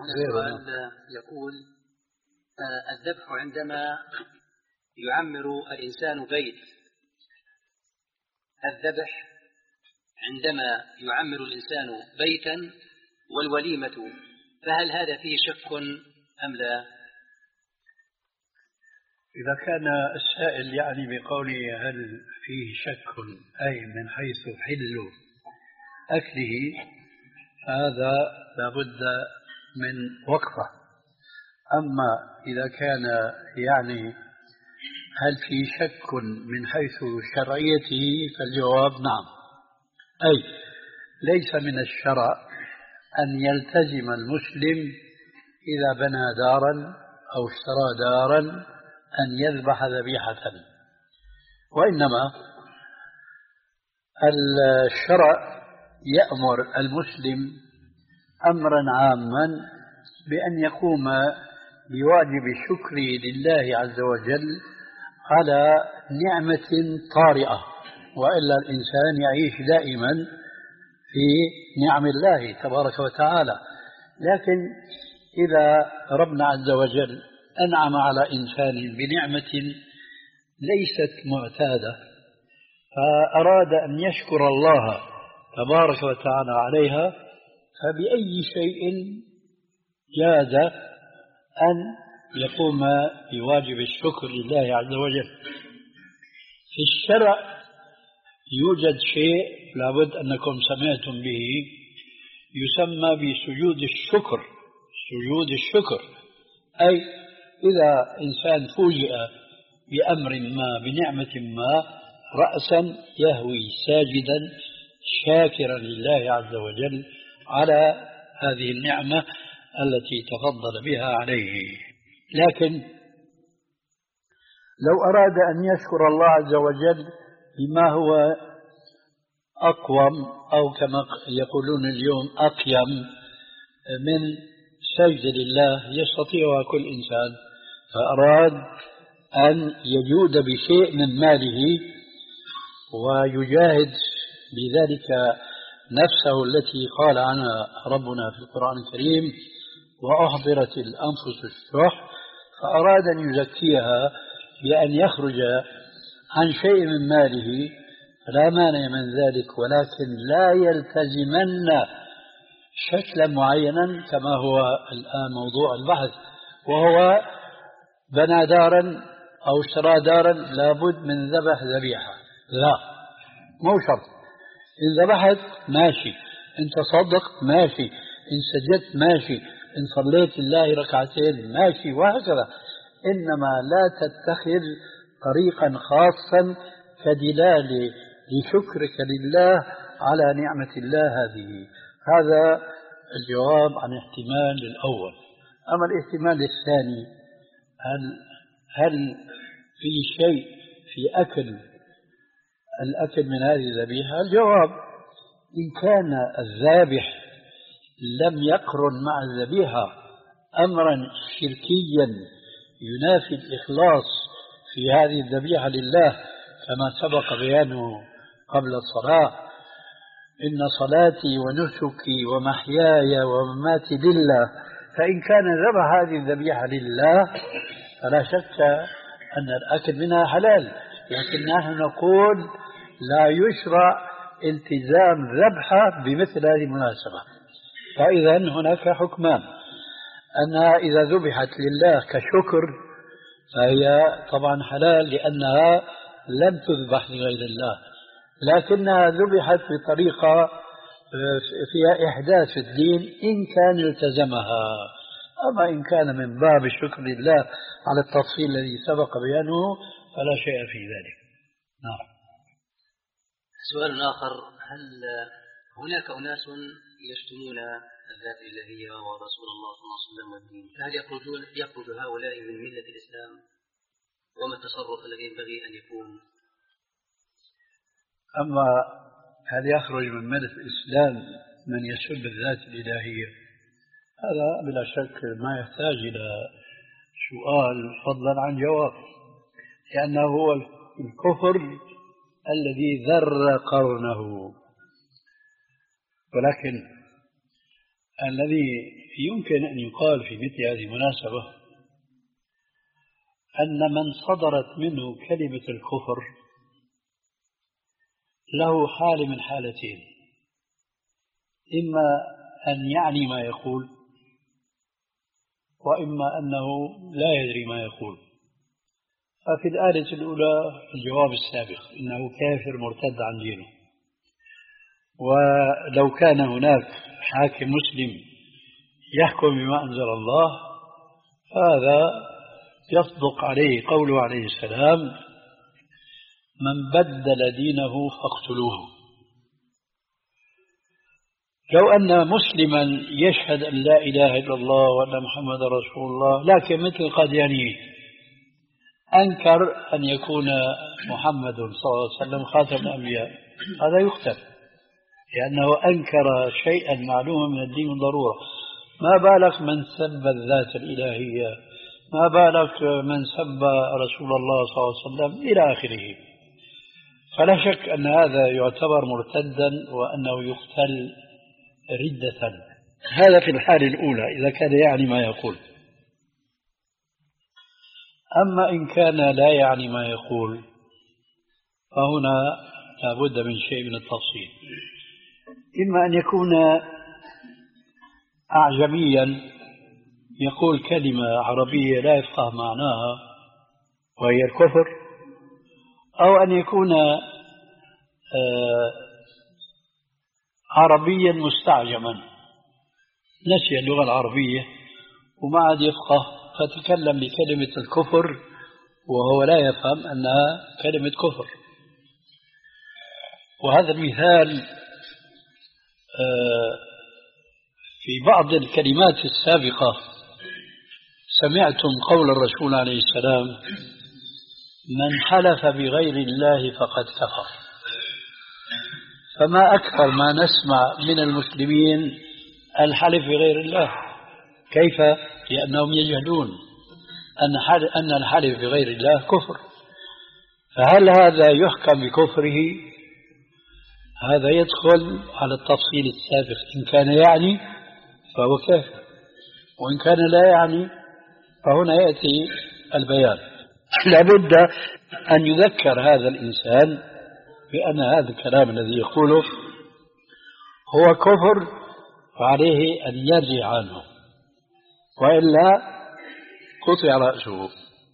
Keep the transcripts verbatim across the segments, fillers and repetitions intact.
هنا سؤال يقول آه الذبح عندما يعمر الإنسان بيت الذبح عندما يعمر الإنسان بيتا والوليمة، فهل هذا فيه شك أم لا؟ إذا كان السائل يعني بقوله هل فيه شك أي من حيث حل أكله، هذا لابد من وقفة. أما إذا كان يعني هل في شك من حيث شرعيته، فالجواب نعم. أي ليس من الشرع أن يلتزم المسلم إذا بنى دارا أو اشترى دارا أن يذبح ذبيحة، وإنما الشرع يأمر المسلم أمرا عاما بأن يقوم بواجب الشكر لله عز وجل على نعمة طارئة، وإلا الإنسان يعيش دائما في نعم الله تبارك وتعالى. لكن إذا ربنا عز وجل أنعم على إنسان بنعمة ليست معتادة فأراد أن يشكر الله تبارك وتعالى عليها، فبأي شيء جاز أن يقوم بواجب الشكر لله عز وجل. في الشرع يوجد شيء لابد أنكم سمعتم به يسمى بسجود الشكر. سجود الشكر أي إذا إنسان فوجئ بأمر ما بنعمة ما رأسا يهوي ساجدا شاكرا لله عز وجل على هذه النعمة التي تفضل بها عليه. لكن لو أراد أن يشكر الله عز وجل بما هو أقوم أو كما يقولون اليوم أقيم من سجد لله يستطيعها كل إنسان، فأراد أن يجود بشيء من ماله ويجاهد بذلك نفسه التي قال عنها ربنا في القرآن الكريم وأحضرت الأنفس الشح، فأراد أن يزكيها بأن يخرج عن شيء من ماله، فلا مانع من ذلك، ولكن لا يلتزمن شكلا معينا كما هو الآن موضوع البحث، وهو بنى دارا أو اشترى دارا لابد من ذبح ذبيحة. لا، مو شرط. إن ذبحت ماشي، إن تصدقت ماشي، إن سجدت ماشي، إن صليت الله ركعتين ماشي، وهكذا. إنما لا تتخذ طريقا خاصا كدلال لشكرك لله على نعمة الله هذه. هذا الجواب عن احتمال الأول. أما الاحتمال الثاني، هل, هل في شيء في أكل الأكل من هذه الذبيحة؟ الجواب إن كان الذابح لم يقرن مع الذبيحة أمرا شركيا ينافي الإخلاص في هذه الذبيحة لله كما سبق بيانه قبل الصلاة: إن صلاتي ونسكي ومحياي ومماتي لله، فإن كان ذبح هذه الذبيحة لله فلا شك أن الأكل منها حلال، لكن نحن نقول لا يشرع التزام ذبحة بمثل هذه المناسبة. فإذا هناك حكمان: أنها إذا ذبحت لله كشكر فهي طبعا حلال لأنها لم تذبح لغير الله، لكنها ذبحت بطريقة فيها إحداث الدين إن كان التزمها. أما إن كان من باب الشكر لله على التفصيل الذي سبق بيانه فلا شيء في ذلك. نعم. سؤال آخر: هل هناك أناس يشتمون الذات الإلهية ورسول الله صلى الله عليه وسلم والدين، فهل يخرجون يخرج هؤلاء من ملة الإسلام؟ وما التصرف الذي ينبغي أن يكون؟ أما هل يخرج من ملة الإسلام من يسب الذات الإلهية؟ هذا بلا شك ما يحتاج إلى سؤال فضلا عن جواب، لأنه هو الكفر الذي ذر قرنه. ولكن الذي يمكن أن يقال في مثل هذه المناسبة أن من صدرت منه كلمة الكفر له حال من حالتين: إما أن يعني ما يقول، وإما أنه لا يدري ما يقول. ففي الآلة الأولى الجواب السابق، إنه كافر مرتد عن دينه. ولو كان هناك حاكم مسلم يحكم بما أنزل الله هذا يصدق عليه قوله عليه السلام: من بدل دينه فاقتلوه. لو أن مسلما يشهد أن لا إله إلا الله وأن محمد رسول الله، لكن مثل قادياني أنكر أن يكون محمد صلى الله عليه وسلم خاتم الأنبياء، هذا يقتل، لأنه أنكر شيئا معلوما من الدين بالضرورة. ما بالك من سب الذات الإلهية، ما بالك من سب رسول الله صلى الله عليه وسلم إلى آخره. فلا شك أن هذا يعتبر مرتدا وأنه يقتل ردة. هذا في الحال الأولى إذا كان يعني ما يقول. أما إن كان لا يعني ما يقول فهنا لابد من شيء من التفصيل. إما أن يكون أعجميا يقول كلمة عربية لا يفقه معناها وهي الكفر، أو أن يكون عربيا مستعجما نسي اللغة العربية وما عاد يفقه فتكلم بكلمة الكفر وهو لا يفهم أنها كلمة كفر. وهذا المثال في بعض الكلمات السابقة سمعتم قول الرسول عليه السلام: من حلف بغير الله فقد كفر. فما أكثر ما نسمع من المسلمين الحلف بغير الله. كيف؟ لأنهم يجهلون أن الحلف بغير الله كفر. فهل هذا يحكم بكفره؟ هذا يدخل على التفصيل السابق. إن كان يعني فهو كافر، وإن كان لا يعني فهنا يأتي البيان. لابد أن يذكر هذا الإنسان بأن هذا الكلام الذي يقوله هو كفر، فعليه أن يرجع عنه وإلا قطع رأسه.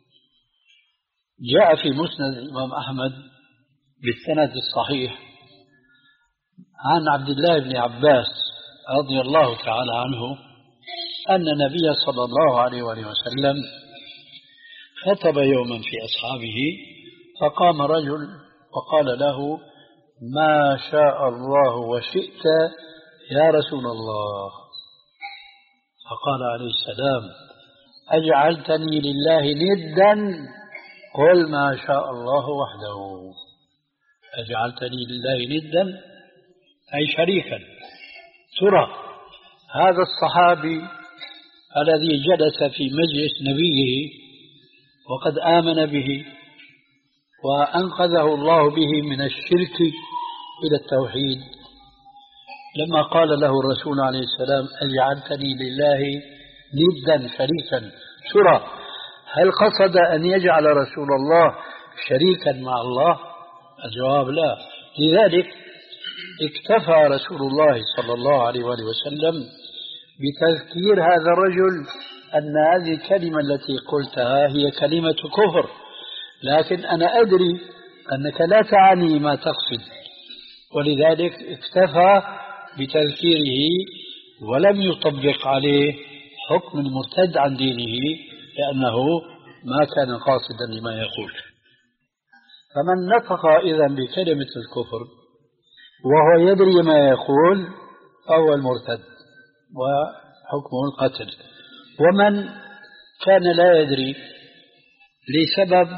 جاء في مسند الإمام أحمد بالسند الصحيح عن عبد الله بن عباس رضي الله تعالى عنه أن النبي صلى الله عليه وسلم خطب يوما في أصحابه، فقام رجل وقال له: ما شاء الله وشئت يا رسول الله. فقال عليه السلام: أجعلتني لله ندا؟ قل ما شاء الله وحده. أجعلتني لله ندا أي شريكا. ترى هذا الصحابي الذي جلس في مجلس نبيه وقد آمن به وأنقذه الله به من الشرك إلى التوحيد، لما قال له الرسول عليه السلام: أجعلتني لله ندا شريكا، ترى هل قصد أن يجعل رسول الله شريكا مع الله؟ الجواب لا. لذلك اكتفى رسول الله صلى الله عليه وسلم بتذكير هذا الرجل أن هذه الكلمة التي قلتها هي كلمة كفر، لكن أنا أدري أنك لا تعني ما تقصد، ولذلك اكتفى بتذكيره ولم يطبق عليه حكم المرتد عن دينه لأنه ما كان قاصدا لما يقول. فمن نطق إذن بكلمة الكفر وهو يدري ما يقول فهو المرتد وحكمه القتل. ومن كان لا يدري لسبب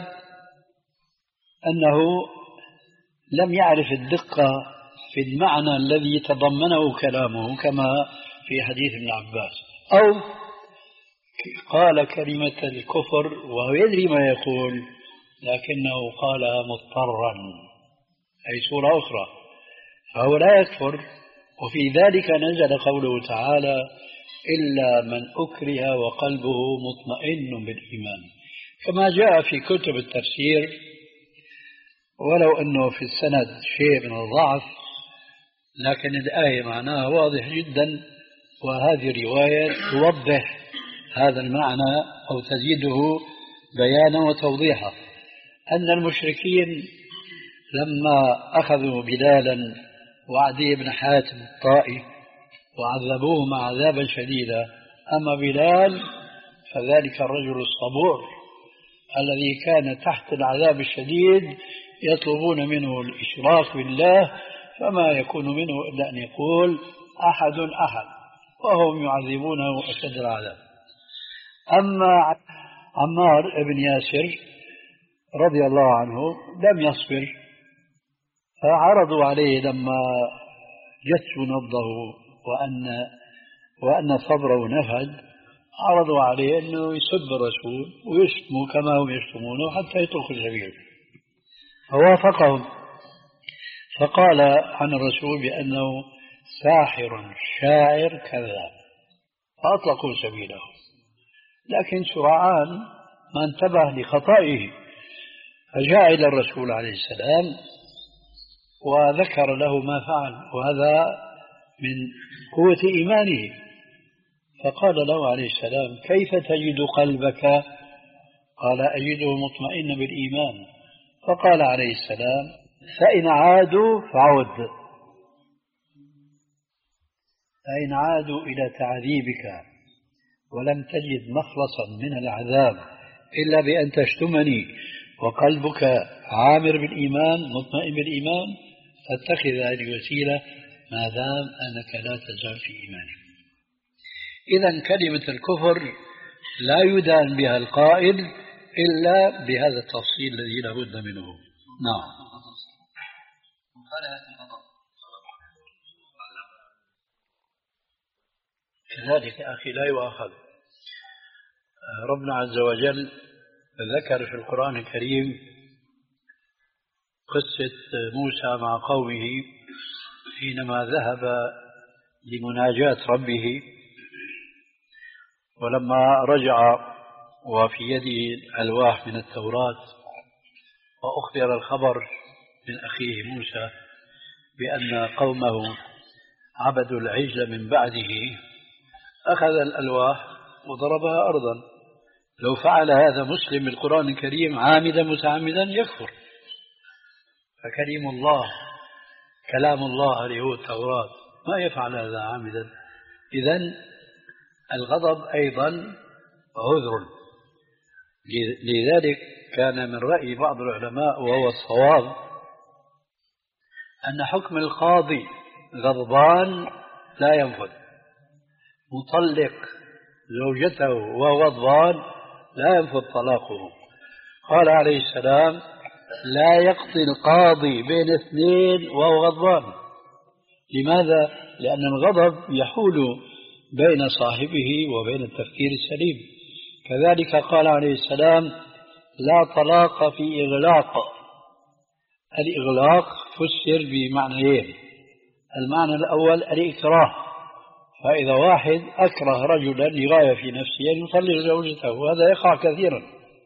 أنه لم يعرف الدقة في المعنى الذي يتضمنه كلامه كما في حديث ابن عباس، أو قال كلمة الكفر وهو يدري ما يقول لكنه قالها مضطرا أي صورة أخرى، فهو لا يكفر وفي ذلك نزل قوله تعالى إلا من أكره وقلبه مطمئن بالإيمان، كما جاء في كتب التفسير، ولو أنه في السند شيء من الضعف، لكن الآية معناها واضح جدا، وهذه الرواية توضح هذا المعنى أو تزيده بيانا وتوضيحا، أن المشركين لما أخذوا بلالا وعدي بن حاتم الطائي وعذبوهما عذابا شديدا، أما بلال فذلك الرجل الصبور الذي كان تحت العذاب الشديد يطلبون منه الإشراك بالله، فما يكون منه إلا أن يقول أحد أحد، وهم يعذبونه أشد العذاب. أما عمار بن ياسر رضي الله عنه لم يصبر، فعرضوا عليه لما جسوا نبضه وأن وأن صبره نفد، عرضوا عليه أنه يسب الرسول ويشتموا كما هم يشتمونه حتى يترك السبيل، فوافقهم، فقال عن الرسول بأنه ساحر شاعر كذاب، فأطلقوا سبيله. لكن سرعان ما انتبه لخطئه، فجاء إلى الرسول عليه السلام وذكر له ما فعل، وهذا من قوة إيمانه، فقال له عليه السلام كيف تجد قلبك؟ قال أجده مطمئن بالإيمان. فقال عليه السلام فإن عادوا فعود، فإن عادوا إلى تعذيبك ولم تجد مخلصا من العذاب إلا بأن تشتمني وقلبك عامر بالإيمان مطمئن بالإيمان، فاتخذ هذه الوسيلة ما دام أنك لا تزال في إيمانك. إذن كلمة الكفر لا يدان بها القائل إلا بهذا التفصيل الذي لا بد منه. نعم. كذلك أخي لا يؤاخذ. ربنا عز وجل ذكر في القرآن الكريم قصة موسى مع قومه حينما ذهب لمناجاة ربه، ولما رجع وفي يده ألواح من التوراة وأخبر الخبر من أخيه موسى بأن قومه عبدوا العجل من بعده، أخذ الألواح وضربها أرضا. لو فعل هذا مسلم بالقرآن الكريم عامدا متعمدا يكفر، فكريم الله كلام الله اللي هو التوراة ما يفعل هذا عامدا. إذن الغضب أيضا عذر. لذلك كان من رأي بعض العلماء وهو الصواب أن حكم القاضي غضبان لا ينفذ، مطلق زوجته وهو غضبان لا ينفذ طلاقه. قال عليه السلام لا يقضي القاضي بين اثنين وهو غضبان. لماذا؟ لأن الغضب يحول بين صاحبه وبين التفكير السليم. كذلك قال عليه السلام لا طلاق في إغلاق. الإغلاق فسر بمعنيين، المعنى الأول الإكراه، فإذا واحد أكره رجلا لغاية في نفسه أن يطلق زوجته، وهذا يقع كثيرا،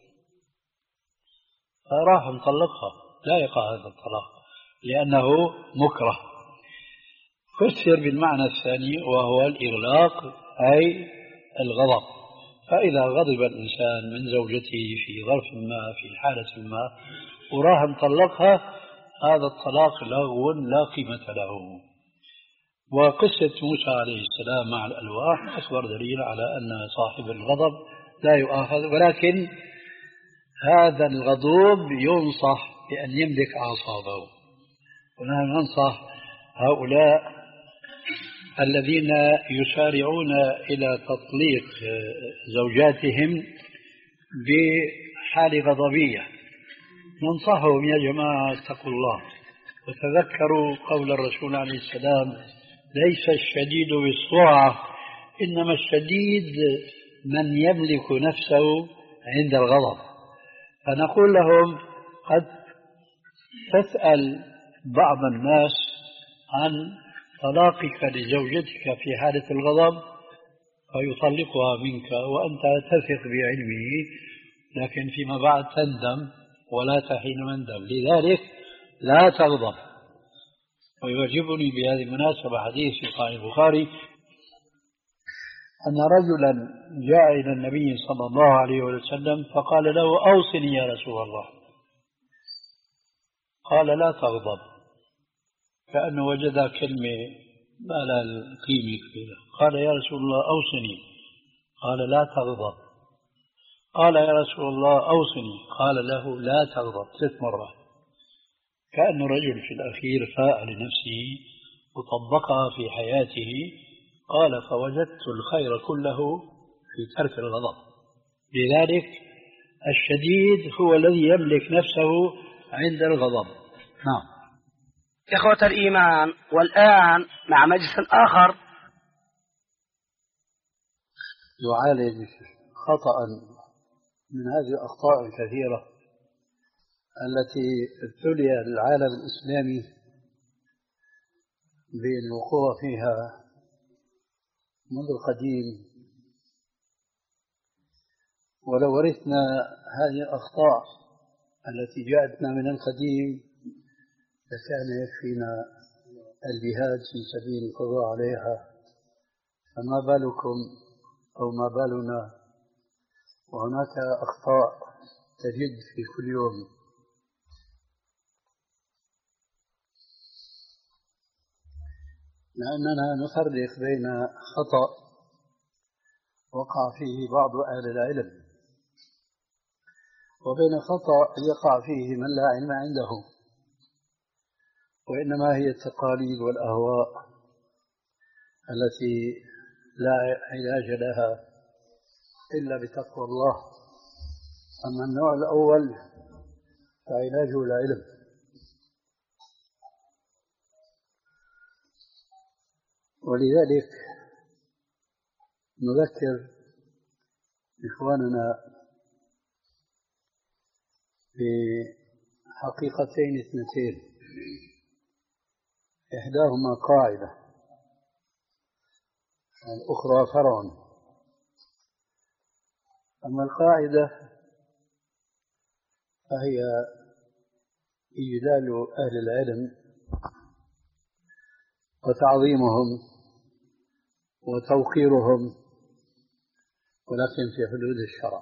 فراح مطلقها، لا يقع هذا الطلاق لأنه مكره. فسر بالمعنى الثاني وهو الإغلاق أي الغضب، فإذا غضب الإنسان من زوجته في ظرف ما في حالة ما وراح مطلقها، هذا الطلاق لغو لا قيمة له. وقصة موسى عليه السلام مع الألواح أكبر دليل على أن صاحب الغضب لا يؤاخذ، ولكن هذا الغضوب ينصح بأن يملك أعصابه. ونحن ننصح هؤلاء الذين يسارعون إلى تطليق زوجاتهم بحال غضبية، ننصحهم يا جماعة اتقوا الله وتذكروا قول الرسول عليه السلام ليس الشديد بالسرعة إنما الشديد من يملك نفسه عند الغضب. فنقول لهم قد تسأل بعض الناس عن طلاقك لزوجتك في حالة الغضب فيطلقها منك وأنت تثق بعلمه، لكن فيما بعد تندم ولا تحين مندم، لذلك لا تغضب. ويعجبني بهذه المناسبة حديث في صحيح البخاري أن رجلا جاء إلى النبي صلى الله عليه وسلم فقال له: أوصني يا رسول الله. قال: لا تغضب، كأنه وجد كلمة ما لها قيمة كبيرة. قال: يا رسول الله أوصني. قال: لا تغضب. قال: يا رسول الله أوصني. قال له: لا تغضب ثلاث مرات. كأن الرجل في الأخير فاء لنفسه وطبقها في حياته. قال: فوجدت الخير كله في ترك الغضب. لذلك الشديد هو الذي يملك نفسه عند الغضب. نعم. إخوة الإيمان، والآن مع مجلس آخر يعالج خطأ من هذه الأخطاء الكثيرة التي ابتلي العالم الإسلامي بالوقوع فيها منذ القديم. ولو ورثنا هذه الأخطاء التي جاءتنا من القديم لكان يكفينا الجهاد في سبيل القضاء عليها، فما بالكم أو ما بالنا وهناك أخطاء تجد في كل يوم. لأننا نفرق بين خطأ وقع فيه بعض أهل العلم وبين خطأ يقع فيه من لا علم عنده، وإنما هي التقاليد والأهواء التي لا علاج لها إلا بتقوى الله. أما النوع الأول فعلاجه العلم. ولذلك نذكر إخواننا بحقيقتين اثنتين، إحداهما قاعدة والأخرى فرع. أما القاعدة فهي إجلال أهل العلم وتعظيمهم وتوقيرهم، ولكن في حدود الشرع.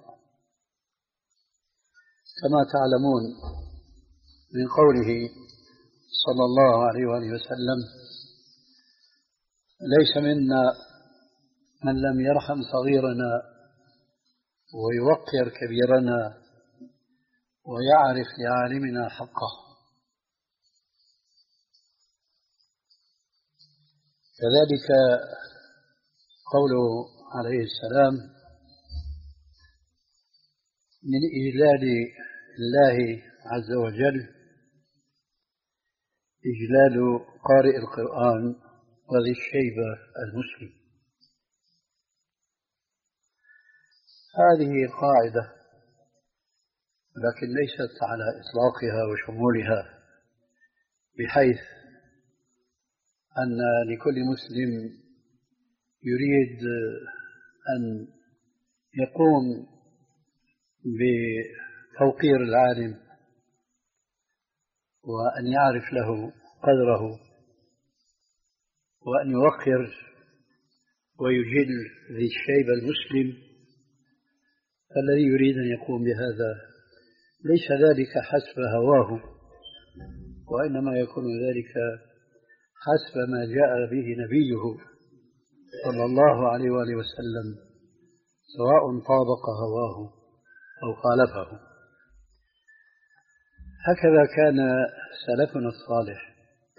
كما تعلمون من قوله صلى الله عليه وآله وسلم: ليس منا من لم يرحم صغيرنا ويوقر كبيرنا ويعرف لعالمنا حقه. كذلك قوله عليه السلام: من إجلال الله عز وجل إجلال قارئ القرآن وذي الشيبة المسلم. هذه قاعدة، لكن ليست على إطلاقها وشمولها، بحيث أن لكل مسلم يريد أن يقوم بتوقير العالم وأن يعرف له قدره وأن يوقر ويجل ذي الشيبة المسلم. الذي يريد أن يقوم بهذا ليس ذلك حسب هواه، وإنما يكون ذلك حسب ما جاء به نبيه صلى الله عليه وآله وسلم، سواء طابق هواه أو خالفه. هكذا كان سلفنا الصالح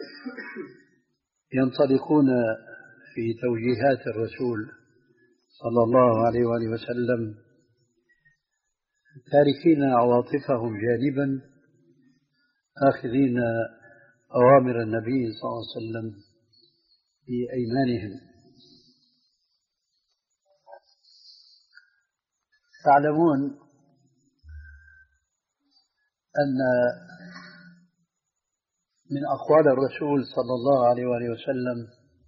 ينطلقون في توجيهات الرسول صلى الله عليه وآله وسلم، تاركين عواطفهم جانبا، آخذين أوامر النبي صلى الله عليه وسلم بأيمانهم. تعلمون أن من أقوال الرسول صلى الله عليه وآله وسلم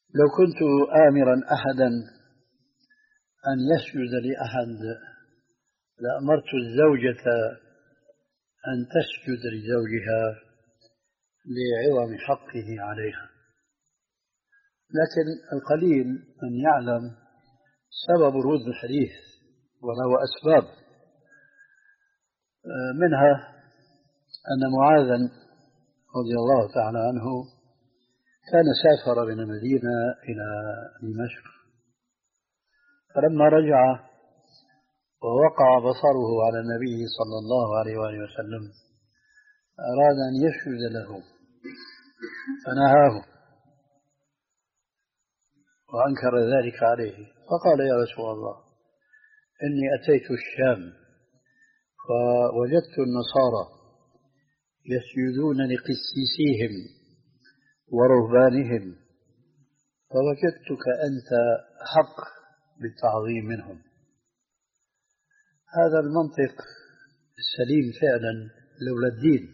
لو كنت آمرا أحدا أن يسجد لأحد لأمرت الزوجة أن تسجد لزوجها لعظم حقه عليها، لكن القليل من يعلم سبب ورود الحديث وله أسباب، منها أن معاذا رضي الله تعالى عنه كان سافر من المدينة إلى دمشق، فلما رجع ووقع بصره على النبي صلى الله عليه وآله وسلم أراد أن يسجد له فنهاه وأنكر ذلك عليه، فقال يا رسول الله إني أتيت الشام فوجدت النصارى يسجدون لقسيسيهم ورهبانهم فوجدتك أنت حق بالتعظيم منهم. هذا المنطق السليم فعلا لولا الدين،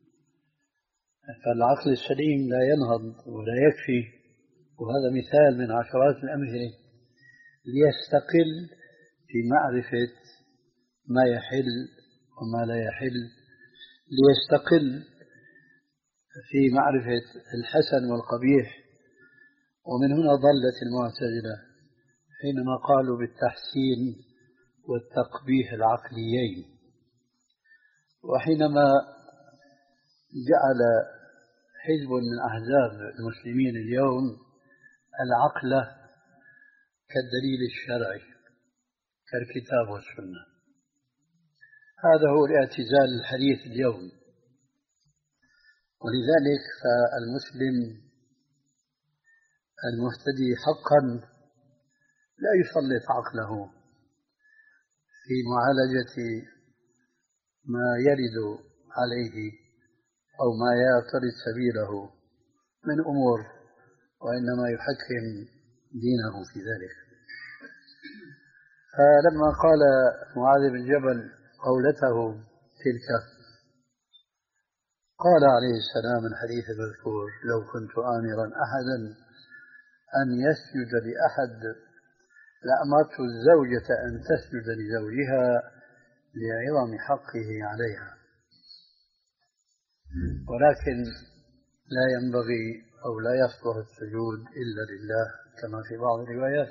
فالعقل السليم لا ينهض ولا يكفي، وهذا مثال من عشرات الأمثلة ليستقل في معرفة ما يحل وما لا يحل، ليستقل في معرفة الحسن والقبيح. ومن هنا ضلت المعتزلة حينما قالوا بالتحسين والتقبيح العقليين، وحينما جعل حزب من أحزاب المسلمين اليوم العقل كالدليل الشرعي كالكتاب والسنة. هذا هو الاعتزال الحديث اليوم، ولذلك فالمسلم المهتدي حقا لا يسلط عقله في معالجة ما يرد عليه أو ما يعترض سبيله من أمور، وإنما يحكم دينه في ذلك. فلما قال معاذ بن جبل قولته تلك قال عليه السلام الحديث المذكور لو كنت آمرا أحدا أن يسجد لأحد لأمرت الزوجة أن تسجد لزوجها لعظم حقه عليها، ولكن لا ينبغي أو لا يصلح السجود إلا لله كما في بعض الروايات.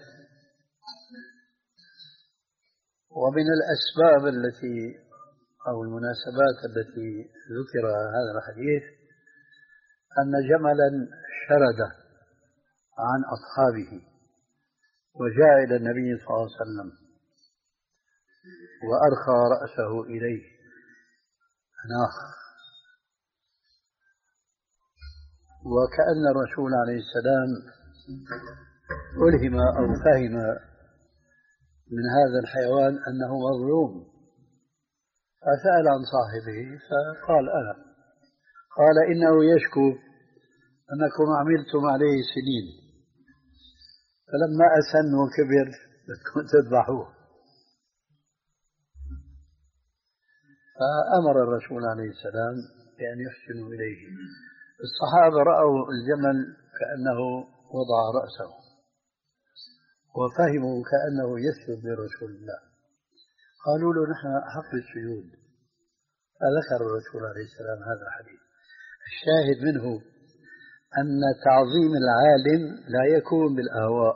ومن الأسباب التي أو المناسبات التي ذكر هذا الحديث أن جملا شرد عن أصحابه وجاء إلى النبي صلى الله عليه وسلم وأرخى رأسه إليه أناخ، وكأن الرسول عليه السلام ألهم أو فهم من هذا الحيوان أنه مظلوم، فسأل عن صاحبه فقال أنا، قال إنه يشكو أنكم عملتم عليه سنين، فلما أسن وكبر بدكم تذبحوه. فأمر الرسول عليه السلام بأن يحسنوا إليه. الصحابة رأوا الجمل كأنه وضع رأسه وفهموا كأنه يسجد لرسول الله، قالوا له نحن أحق بالسجود، فذكر الرسول عليه السلام هذا الحديث. الشاهد منه أن تعظيم العالم لا يكون بالأهواء.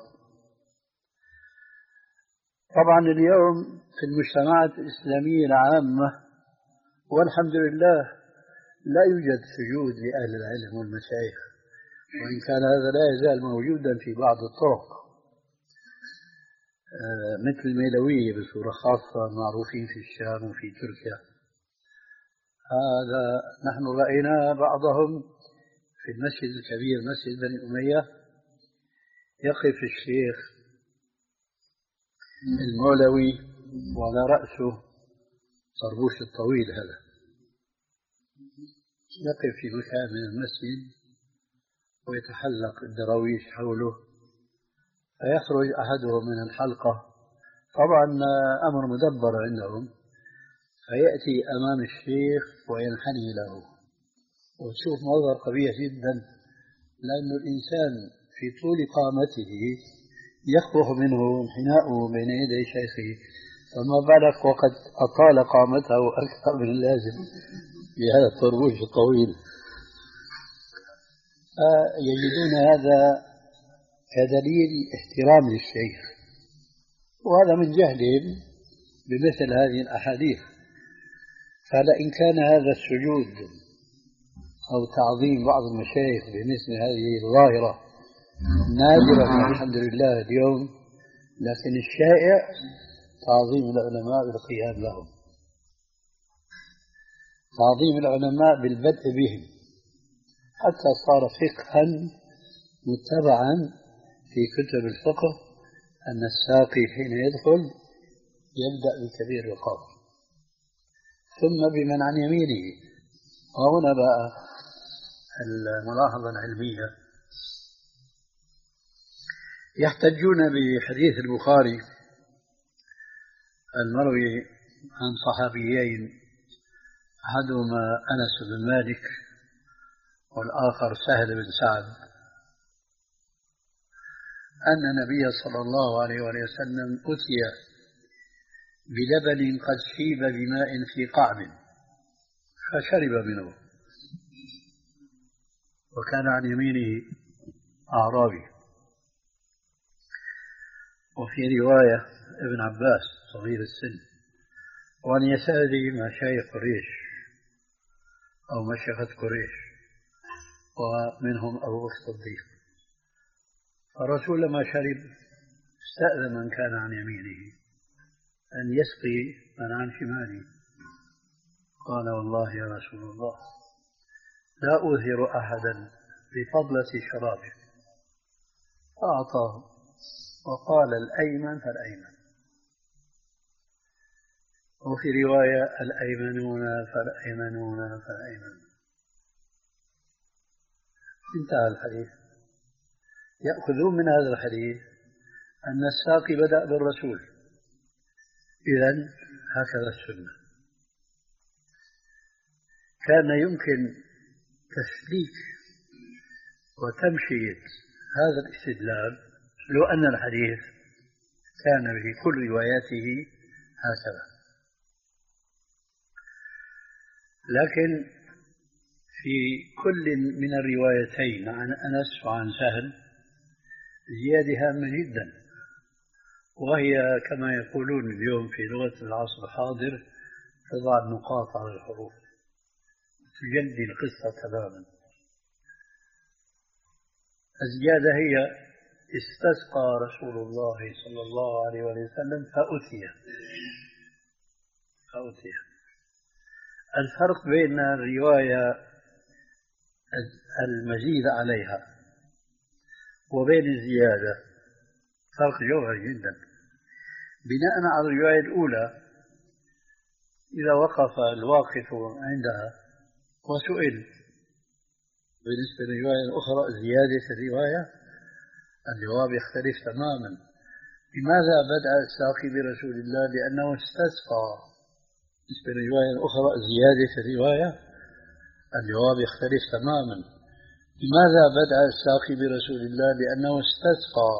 طبعا اليوم في المجتمعات الإسلامية العامة والحمد لله لا يوجد سجود لأهل العلم والمشايخ، وإن كان هذا لا يزال موجودا في بعض الطرق مثل الميلوية بصورة خاصة معروفين في الشام وفي تركيا. هذا نحن رأينا بعضهم في المسجد الكبير مسجد بني أمية يقف الشيخ المولوي وعلى رأسه طربوش الطويل، هذا يقف في مكان من المسجد ويتحلق الدراويش حوله، فيخرج أحدهم من الحلقة، طبعا أمر مدبر عندهم، فيأتي أمام الشيخ وينحني له، وتشوف منظر قبيح جدا، لأن الإنسان في طول قامته يخبح منه انحناؤه بين يدي شيخه، فما بالك وقد أطال قامته أكثر من اللازم بهذا الطربوش الطويل. يجدون هذا كدليل احترام للشيخ، وهذا من جهلهم بمثل هذه الأحاديث. فلئن كان هذا السجود أو تعظيم بعض المشايخ بمثل هذه الظاهرة نادرة الحمد لله اليوم، لكن الشائع تعظيم العلماء بالقيام لهم، تعظيم العلماء بالبدء بهم، حتى صار فقها متبعا في كتب الفقه أن الساقي حين يدخل يبدأ بكبير القوم ثم بمن عن يمينه. وهنا بقى الملاحظة العلمية، يحتجون بحديث البخاري المروي عن صحابيين، أحدهما أنس بن مالك والآخر سهل بن سعد، أن النبي صلى الله عليه وسلم أتي بلبن قد شيب بماء في قعب فشرب منه، وكان عن يمينه أعرابي. وفي رواية ابن عباس صغير السن، وعن يساره مشايخ قريش أو مشيخة قريش، ومنهم أبو بكر الصديق. الرسول لما شرب استأذن من كان عن يمينه أن يسقي من عن شماله، قال والله يا رسول الله لا أوثر أحدا بفضلة شرابه، فأعطاه وقال الأيمن فالأيمن، وفي رواية الأيمنون فالأيمنون فالأيمن. انتهى الحديث. يأخذون من هذا الحديث أن الساقي بدأ بالرسول، إذن هكذا السنة. كان يمكن تسليك وتمشية هذا الاستدلال لو أن الحديث كان في كل رواياته هكذا، لكن في كل من الروايتين عن أنس وعن سهل زيادة هامة جدا، وهي كما يقولون اليوم في لغة العصر الحاضر تضع النقاط على الحروف، تجلي القصة تماما. الزيادة هي استسقى رسول الله صلى الله عليه وسلم فأتي فأتي. الفرق بين الرواية المزيد عليها وبين الزيادة فرق جوهري جدا. بناء على الرواية الأولى إذا وقف الواقف عندها وسئل بالنسبة للرواية الأخرى زيادة الرواية، الجواب يختلف تماما. لماذا بدأ الساقي برسول الله؟ لأنه استسقى. بالنسبة للرواية الأخرى زيادة الرواية، الجواب يختلف تماما. لماذا بدأ الساقي برسول الله؟ لأنه استسقى.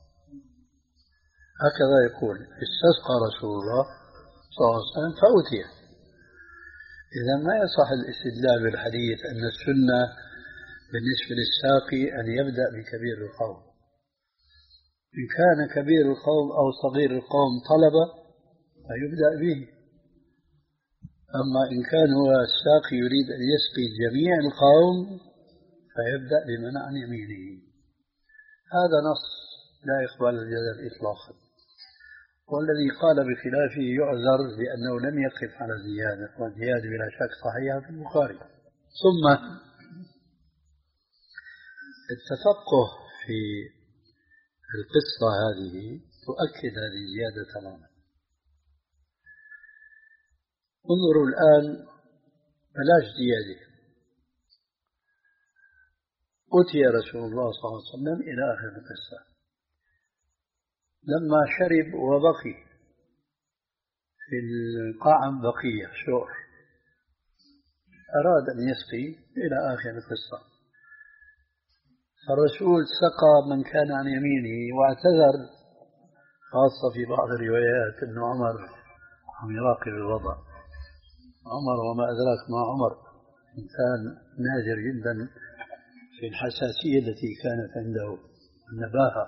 هكذا يقول استسقى رسول الله صلى الله عليه وسلم فأتي. إذا ما يصح الاستدلال بالحديث أن السنة بالنسبة للساقي أن يبدأ بكبير القوم. إن كان كبير القوم أو صغير القوم طلب فيبدأ به، أما إن كان هو الساقي يريد أن يسقي جميع القوم فيبدأ بمن عن يمينه. هذا نص لا يقبل الجدل إطلاقا، والذي قال بخلافه يعذر لأنه لم يقف على زيادة، والزيادة بلا شك صحيحة في البخاري. ثم التفقه في القصة هذه تؤكد هذه الزيادة تماما. انظروا الآن، بلاش زيادة. أتي رسول الله صلى الله عليه وسلم إلى آخر القصة، لما شرب وبقي في القاعم بقية شعر أراد أن يسقي إلى آخر القصة، الرسول سقى من كان عن يمينه واعتذر، خاصة في بعض الروايات أن عمر عم يراقب الوضع. عمر وما أدراك ما عمر، إنسان نادر جدا في الحساسية التي كانت عنده، النباهة.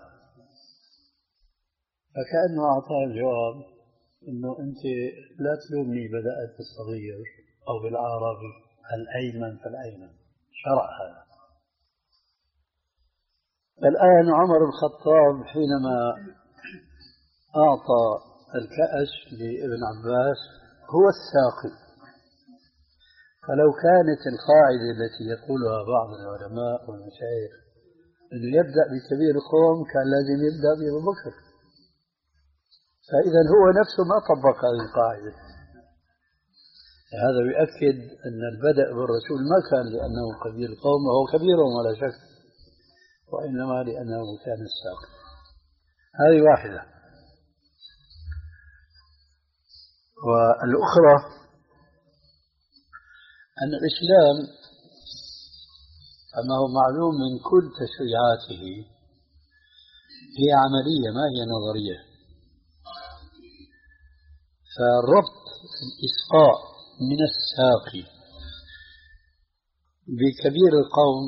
فكأنه أعطاه الجواب أنه أنت لا تلومني بدأت بالصغير أو بالعربي، الأيمن فالأيمن، شرع هذا. الآن عمر الخطاب حينما أعطى الكأس لابن عباس هو الساقي. فلو كانت القاعدة التي يقولها بعض العلماء والمشايخ أنه يبدأ بكبير القوم، كان لازم يبدأ بأبو بكر. فإذا هو نفسه ما طبق هذه القاعدة. هذا يؤكد أن البدء بالرسول ما كان لأنه كبير القوم، وهو كبيرهم ولا شك، وإنما لأنه كان الساقي. هذه واحدة. والأخرى أن الإسلام كما هو معلوم من كل تشريعاته هي عملية ما هي نظرية. فربط الإسقاء من الساقي بكبير القوم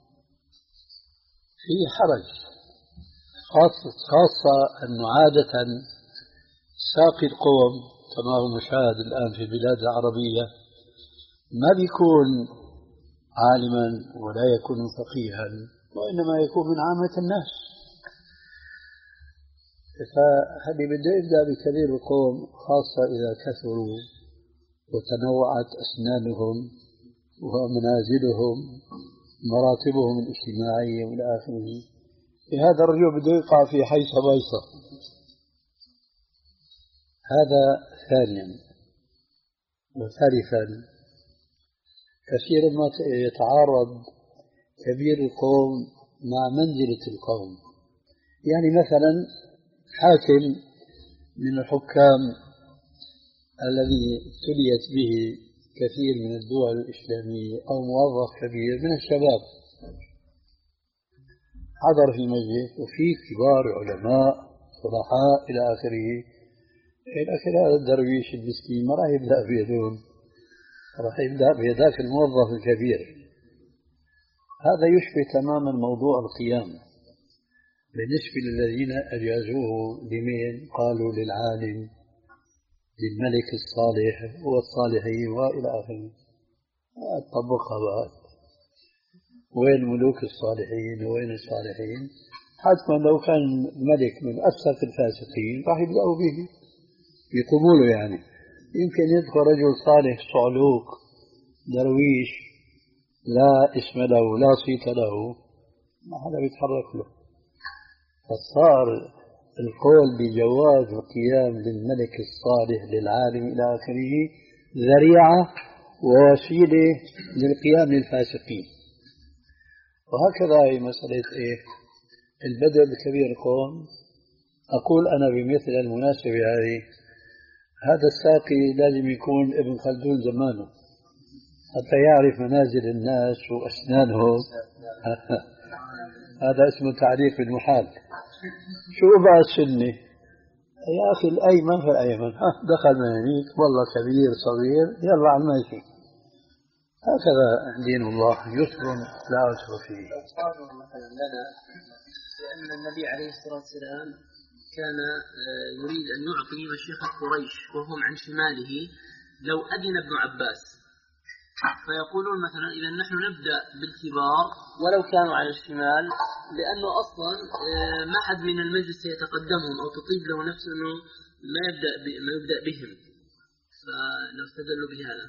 فيه حرج، خاصة, خاصة أنه عادة ساقي القوم كما هو مشاهد الآن في البلاد العربية ما بيكون عالما ولا يكون فقيها، وإنما يكون من عامة الناس. فهذه بده يبدأ بكبير القوم، خاصة إذا كثروا وتنوعت أسنانهم ومنازلهم مراتبهم الاجتماعية وإلى آخره. هذا الرجل بده يقع في حيث بيصة. هذا ثانيا. وثالثا، كثيرا ما يتعارض كبير القوم مع منزلة القوم. يعني مثلا حاكم من الحكام الذي ابتليت به كثير من الدول الإسلامية أو موظف كبير من الشباب حضر في مجلس وفيه كبار علماء صلحاء إلى آخره، لكن هذا الدرويش المسكين ما راح يبدأ بيدون، راح يبدأ بيداك الموظف الكبير. هذا يشبه تماما موضوع القيام بالنسبة للذين أجازوه لمين؟ قالوا للعالم، للملك الصالح والصالحين وإلى آخره. طبقها بعد، وين ملوك الصالحين وين الصالحين؟ حتما لو كان ملك من أفسق الفاسقين راح يبدأوا به، يقوموا له. يعني يمكن يدخل رجل صالح صعلوك درويش لا اسم له لا صيت له، ما حدا بيتحرك له. فصار القول بجواز القيام للملك الصالح للعالم إلى آخره ذريعة ووسيلة للقيام للفاسقين. وهكذا هي مسألة إيه؟ البدء بكبير القوم. أقول أنا بمثل المناسبة هذه، هذا الساقي لازم يكون ابن خلدون زمانه حتى يعرف منازل الناس وأسنانهم. هذا اسمه تعريف المحال. شو بقى السنة؟ يا أخي الأيمن فالأيمن، ها دخل من هنيك والله كبير صغير يلا على الماشي. هكذا دين الله، يسر لا عسر فيه. مثلا لنا لأن النبي عليه الصلاة والسلام كان يريد أن يعطي مشيخة قريش وهم عن شماله لو أذن ابن عباس، فيقولون مثلا إذا نحن نبدأ بالكبار ولو كانوا على الشمال، لأنه أصلا ما حد من المجلس سيتقدمهم أو تطيب له نفسه أنه ما يبدأ ما يبدأ بهم، فلو استدلوا بهذا.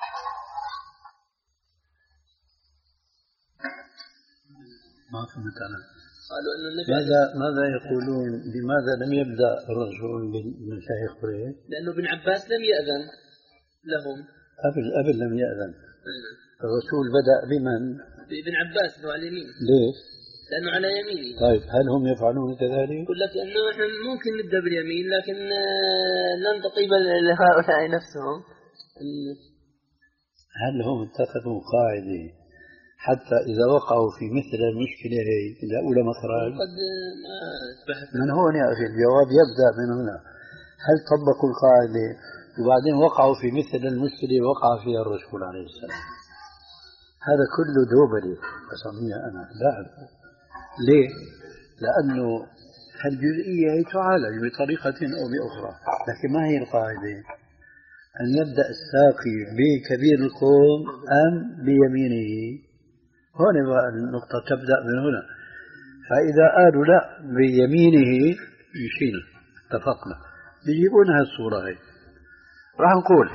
ما فهمت أنا. قالوا أن النبي ماذا ماذا يقولون؟ لماذا لم يبدأ الرسول بالمشايخ قريش؟ لأنه ابن عباس لم يأذن لهم. قبل قبل لم يأذن. الرسول بدأ بمن؟ بابن عباس هو على اليمين. ليش؟ لأنه على يمينه. طيب هل هم يفعلون كذلك؟ يقول لك أنه إحنا ممكن نبدأ باليمين لكن لن تطيب لهؤلاء نفسهم. هل هم اتخذوا قاعدة حتى إذا وقعوا في مثل المشكلة هي إذا أولى مخرج من هون يا أخي الجواب يبدأ من هنا. هل طبقوا القاعدة وبعدين وقعوا في مثل المشكلة وقع فيها الرسول عليه السلام؟ هذا كله دوبلي أسميها أنا لا أعرف. ليه؟ لأنه هالجزئية هي تعالج بطريقة أو بأخرى، لكن ما هي القاعدة؟ أن يبدأ الساقي بكبير القوم أم بيمينه؟ هون بقى النقطة تبدأ من هنا. فإذا قالوا لا بيمينه مشينا اتفقنا، بيجيبونها الصورة هي. راح نقول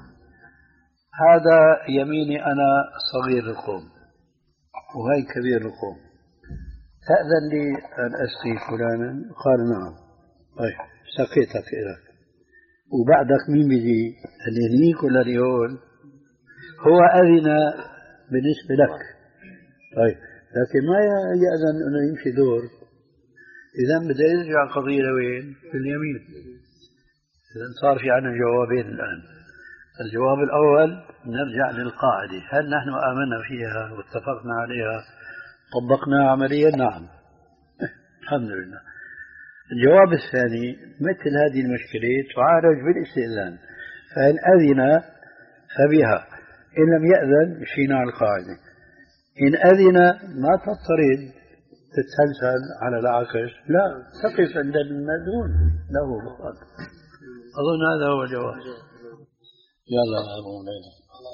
هذا يميني أنا صغير القوم وهي كبير القوم، تأذن لي أن أسقي فلانا؟ قال نعم. طيب سقيتك إليك، وبعدك مين بيجي؟ اليمينك ولا اليون؟ هو أذن بالنسبة لك. طيب لكن ما يأذن أنه يمشي دور. إذا بدأ يرجع القضية لوين؟ في اليمين. إذا صار في عنا جوابين الآن. الجواب الأول نرجع للقاعدة، هل نحن آمنا فيها واتفقنا عليها طبقناها عمليا؟ نعم الحمد لله. الجواب الثاني مثل هذه المشكلة تعالج بالاستئذان، فإن أذن فبها، إن لم يأذن مشينا على القاعدة. إن أذن ما تضطرد تتسلسل على العكس، لا تقف عند المدهون له فقط. أظن هذا هو الجواب. يلا يا أبو ليلى.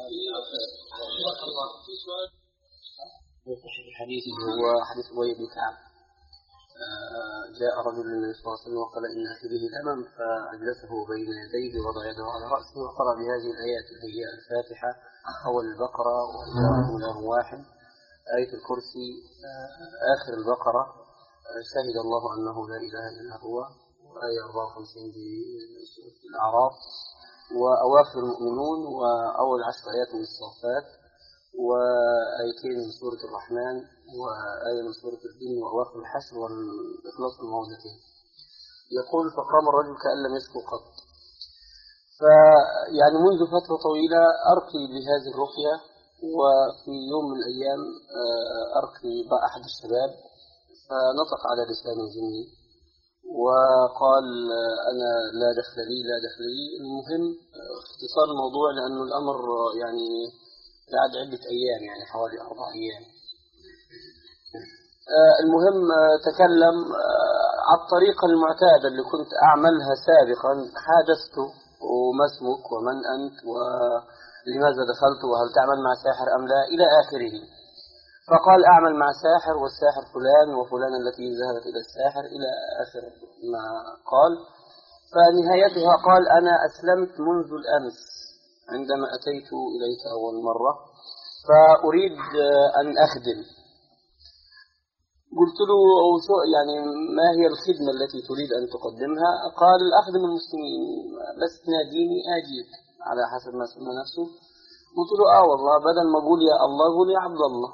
الحديث هو حديث أبي بن كعب، جاء رجل للنبي صلى الله عليه وسلم وقال إن أخي به الأمم، فأجلسه بين يديه ووضع يده على رأسه وقرأ بهذه الآيات اللي هي الفاتحة أول البقرة وإله إله واحد، آية الكرسي آخر البقرة شهد الله أنه لا إله إلا هو، وآية أربعة وخمسين بسورة الأعراف، وأواخر المؤمنون، وأول عشر آيات من الصافات، وآيتين من سورة الرحمن، وآية من سورة الجن، وأواخر الحشر والإخلاص الموعظتين. يقول فقام الرجل كأن لم يسكو قط. فيعني منذ فترة طويلة أرقي بهذه الرقية، وفي يوم من الأيام أرقي أحد الشباب فنطق على لسان جني وقال أنا لا دخل لي لا دخل لي. المهم اختصار الموضوع لأنه الأمر يعني بعد عدة أيام، يعني حوالي أربع أيام. المهم تكلم على الطريقة المعتادة اللي كنت أعملها سابقا، حادثته وما اسمك ومن أنت ولماذا دخلت وهل تعمل مع ساحر أم لا إلى آخره. فقال أعمل مع ساحر والساحر فلان وفلان التي ذهبت إلى الساحر إلى آخر ما قال. فنهايتها قال أنا أسلمت منذ الأمس عندما أتيت إليك أول مرة، فأريد أن أخدم. قلت له يعني ما هي الخدمة التي تريد أن تقدمها؟ قال أخدم المسلمين، بس تناديني آجيك على حسب ما سمى نفسه. قلت له آه والله بدل ما أقول يا الله قول يا عبد الله.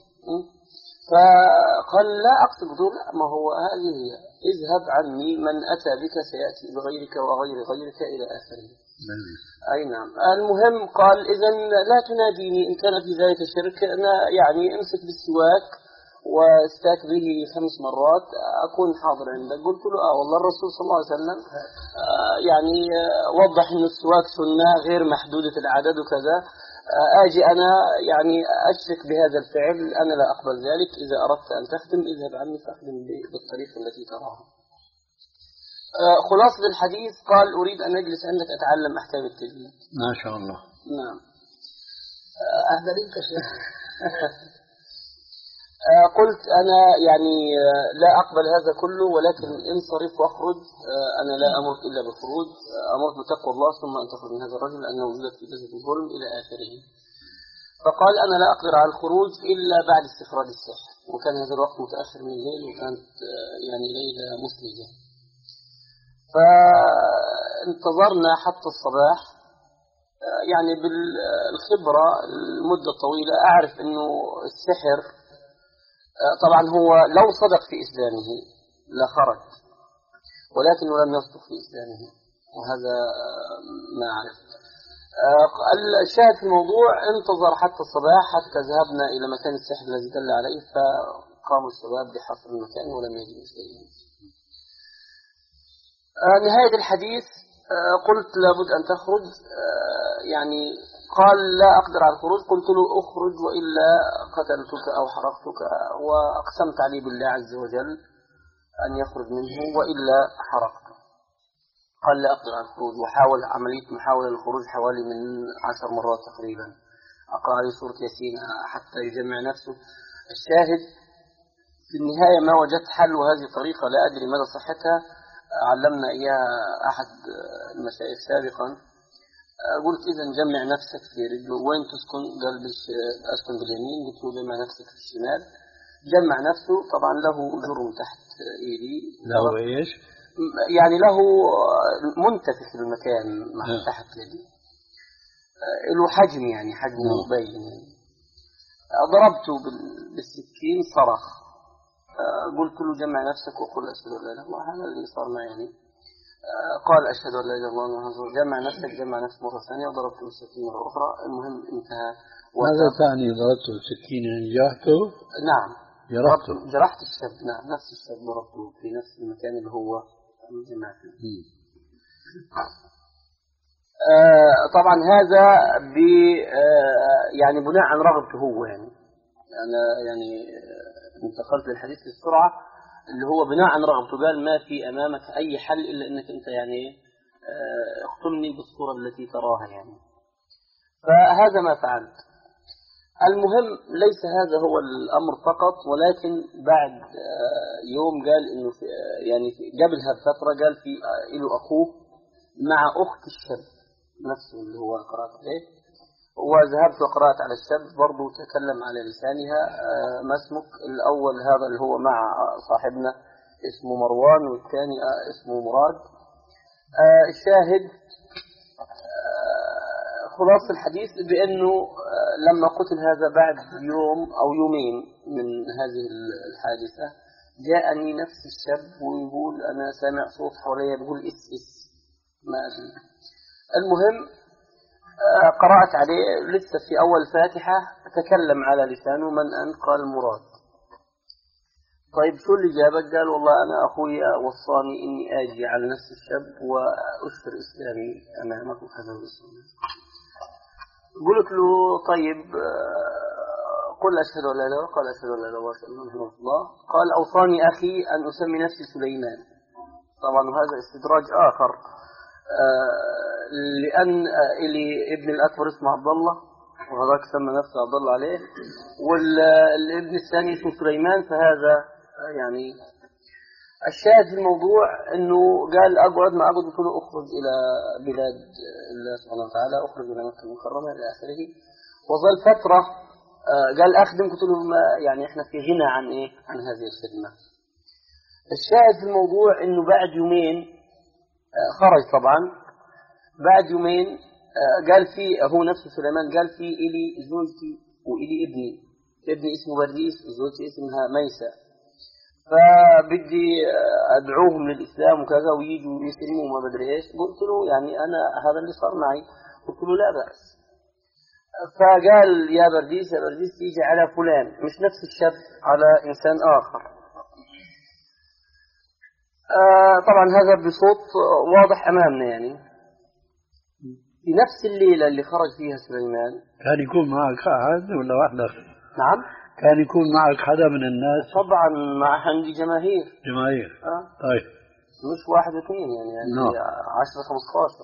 فقال لا أقصد. قلت له لا، ما هو هذه هي، اذهب عني من أتى بك سيأتي بغيرك وغير غيرك إلى آخره. أي نعم. المهم قال إذن لا تناديني إن كان في ذلك الشرك، أنا يعني امسك بالسواك واستاك به خمس مرات أكون حاضر عندك. قلت له آه والله الرسول صلى الله عليه وسلم آه يعني آه وضح إن السواك سنة غير محدودة العدد وكذا. آه أجي أنا يعني أشرك بهذا الفعل، أنا لا أقبل ذلك. إذا أردت أن تخدم اذهب عني فأخدم بالطريقة التي تراها. آه خلاصة الحديث قال أريد أن أجلس عندك أتعلم أحكام التجويد. ما شاء الله. نعم. أهدى لك شيء. قلت أنا يعني لا أقبل هذا كله، ولكن انصرف واخرج، أنا لا أمرك إلا بالخروج، أمرك بتقوى الله ثم أن تخرج من هذا الرجل لأنه وجدت في جزء الظلم إلى آخره. فقال أنا لا أقدر على الخروج إلا بعد استخراج السحر، وكان هذا الوقت متأخر من الليل وكانت يعني ليلة مسلجة. فانتظرنا حتى الصباح. يعني بالخبرة المدة الطويلة أعرف أنه السحر طبعا هو لو صدق في إسلامه لخرج، ولكنه لم يصدق في إسلامه، وهذا ما عرفت. الشاهد في الموضوع انتظر حتى الصباح، حتى ذهبنا إلى مكان السحر الذي دل عليه، فقاموا الشباب بحصر المكان ولم يجدوا شيئا. نهاية الحديث قلت لابد أن تخرج، يعني قال لا أقدر على الخروج. قلت له أخرج وإلا قتلتك أو حرقتك، وأقسمت عليه بالله عز وجل أن يخرج منه وإلا حرقته. قال لا أقدر على الخروج، وحاول عملية محاولة للخروج حوالي من عشر مرات تقريبا، أقرأ عليه سورة ياسين حتى يجمع نفسه. الشاهد في النهاية ما وجدت حل، وهذه طريقة لا أدري مدى صحتها، علمنا إياها أحد المشايخ سابقا. قلت إذا جمع نفسك في رجله. وين تسكن؟ قال بش أسكن باليمين. قلت له جمع نفسك في الشمال. جمع نفسه، طبعا له جرم تحت إيدي. له إيش؟ يعني له منتفخ في المكان تحت يدي، له حجم، يعني حجمه باين. ضربته بالسكين، صرخ. قلت له جمع نفسك وقل أشهد أن لا إله إلا الله. هذا اللي صار معي يعني. قال أشهد أن لا إله إلا الله. جمع نفسك، جمع نفسك مرة ثانية، وضربته بالسكين مرة أخرى. المهم انتهى. ماذا تعني ضربته بالسكين؟ يعني جرحته؟ نعم، جرحته. جرحت الشاب، نعم، نفس الشاب ضربته في نفس المكان اللي هو جمع فيه. آه طبعا هذا ب آه يعني بناء عن رغبته هو. يعني أنا يعني انتقلت للحديث بسرعة، اللي هو بناء عن رغبته. قال ما في أمامك أي حل إلا أنك أنت يعني آه اقتلني بالصورة التي تراها يعني. فهذا ما فعلت. المهم ليس هذا هو الأمر فقط، ولكن بعد آه يوم قال إنه في آه يعني في قبلها بفترة قال في آه له أخوه مع أخت الشاب نفسه اللي هو قرأت عليه، وذهبت وقرأت على الشاب برضو تكلم على لسانها. آه ما اسمك؟ الأول هذا اللي هو مع صاحبنا اسمه مروان، والثاني آه اسمه مراد. آه الشاهد آه خلاص الحديث بأنه آه لما قتل هذا بعد يوم أو يومين من هذه الحادثة، جاءني نفس الشاب ويقول أنا سامع صوت حواليا بيقول إس إس ما أدري. المهم آه قرأت عليه لسه في أول فاتحة، تكلم على لسانه من أنت؟ قال مراد. طيب شو اللي جابك؟ قال والله أنا أخوي وصاني إني آجي على نفس الشاب وأشهر إسلامي أمامك وكذا وكذا. قلت له طيب آه قل أشهد أن لا إله إلا الله. قال أشهد أن لا إله إلا الله. قال أوصاني أخي أن أسمي نفسي سليمان. طبعا هذا استدراج آخر، آه لأن آه إلي ابن الأكبر اسمه عبد الله، وهذاك سمى نفسه عبد الله عليه، والابن الثاني اسمه سليمان، فهذا آه يعني. الشاهد في الموضوع أنه قال أقعد ما أقعد. قلت له أخرج إلى بلاد الله سبحانه وتعالى، أخرج إلى مكة المكرمة إلى آخره. وظل فترة آه قال أخدم. قلت له يعني إحنا في غنى عن إيه؟ عن هذه الخدمة. الشاهد في الموضوع أنه بعد يومين آه خرج. طبعا بعد يومين آه قال في هو نفسه سليمان قال في إلي زوجتي وإلي ابني، ابني اسمه برديس وزوجتي اسمها ميسة، فبدي أدعوهم للإسلام وكذا ويجوا يسلموا ما بدري إيش. قلت له يعني أنا هذا اللي صار معي. قلت له لا بأس. فقال يا برديس يا برديس يجي على فلان، مش نفس الشاب، على إنسان آخر. آه طبعا هذا بصوت واضح أمامنا. يعني في نفس الليلة اللي خرج فيها سليمان كان يكون معك أحد ولا واحدة؟ نعم كان يكون معك حدا من الناس؟ طبعا مع عندي جماهير. جماهير آه. طيب مش واحد اثنين، يعني عندي نعم. عشرة خمسطاشر.